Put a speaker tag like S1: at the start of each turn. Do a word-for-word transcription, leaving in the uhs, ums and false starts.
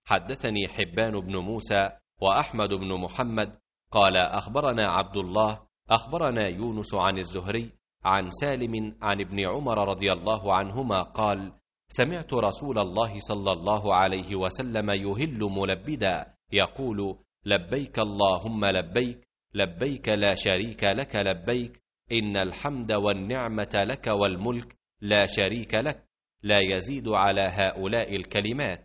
S1: حدثني حبان بن موسى وأحمد بن محمد قال أخبرنا عبد الله أخبرنا يونس عن الزهري عن سالم عن ابن عمر رضي الله عنهما قال سمعت رسول الله صلى الله عليه وسلم يهل ملبدا يقول لبيك اللهم لبيك لبيك لا شريك لك لبيك إن الحمد والنعمة لك والملك لا شريك لك لا يزيد على هؤلاء الكلمات